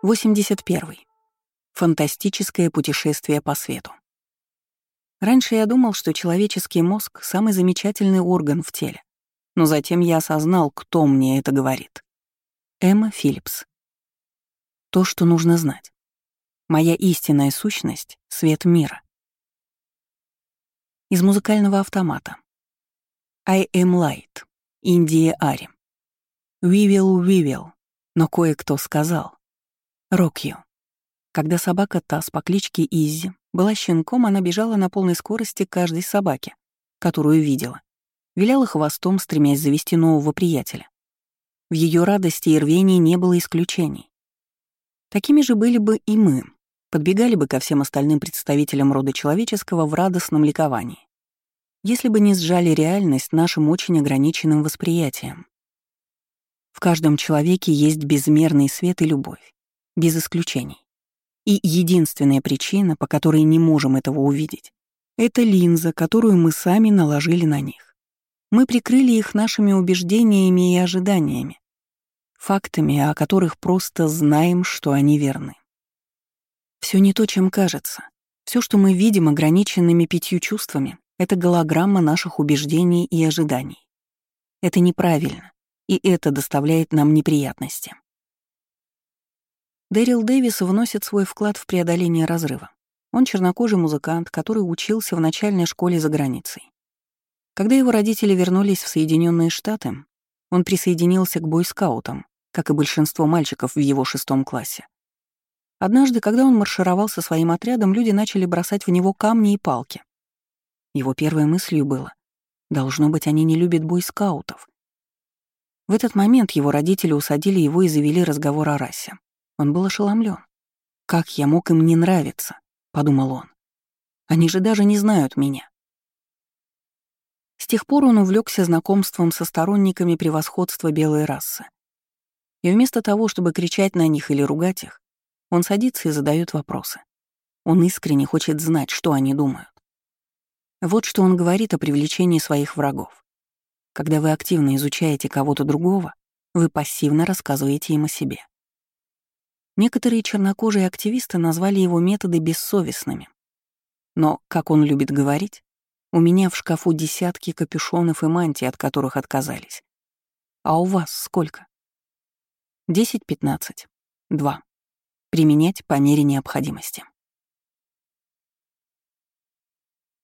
81. Фантастическое путешествие по свету. Раньше я думал, что человеческий мозг — самый замечательный орган в теле, но затем я осознал, кто мне это говорит. Эмма Филлипс. То, что нужно знать. Моя истинная сущность — свет мира. Из музыкального автомата. I am light. Индия Ари. We will. Но кое-кто сказал. Rock you. Когда собака Тасс по кличке Иззи была щенком, она бежала на полной скорости к каждой собаке, которую видела. Виляла хвостом, стремясь завести нового приятеля. В ее радости и рвении не было исключений. Такими же были бы и мы, подбегали бы ко всем остальным представителям рода человеческого в радостном ликовании, если бы не сжали реальность нашим очень ограниченным восприятием. В каждом человеке есть безмерный свет и любовь, без исключений. И единственная причина, по которой не можем этого увидеть, это линза, которую мы сами наложили на них. Мы прикрыли их нашими убеждениями и ожиданиями, фактами, о которых просто знаем, что они верны. Все не то, чем кажется. Все, что мы видим ограниченными 5 чувствами, это голограмма наших убеждений и ожиданий. Это неправильно, и это доставляет нам неприятности. Дэрил Дэвис вносит свой вклад в преодоление разрыва. Он чернокожий музыкант, который учился в начальной школе за границей. Когда его родители вернулись в Соединенные Штаты, он присоединился к бойскаутам, как и большинство мальчиков в его 6 классе. Однажды, когда он маршировал со своим отрядом, люди начали бросать в него камни и палки. Его первой мыслью было: должно быть, они не любят бойскаутов. В этот момент его родители усадили его и завели разговор о расе. Он был ошеломлен. «Как я мог им не нравиться?» — подумал он. «Они же даже не знают меня». С тех пор он увлекся знакомством со сторонниками превосходства белой расы. И вместо того, чтобы кричать на них или ругать их, он садится и задает вопросы. Он искренне хочет знать, что они думают. Вот что он говорит о привлечении своих врагов. Когда вы активно изучаете кого-то другого, вы пассивно рассказываете им о себе. Некоторые чернокожие активисты назвали его методы бессовестными. Но, как он любит говорить, у меня в шкафу десятки капюшонов и мантий, от которых отказались. А у вас сколько? 10-15. 2. Применять по мере необходимости.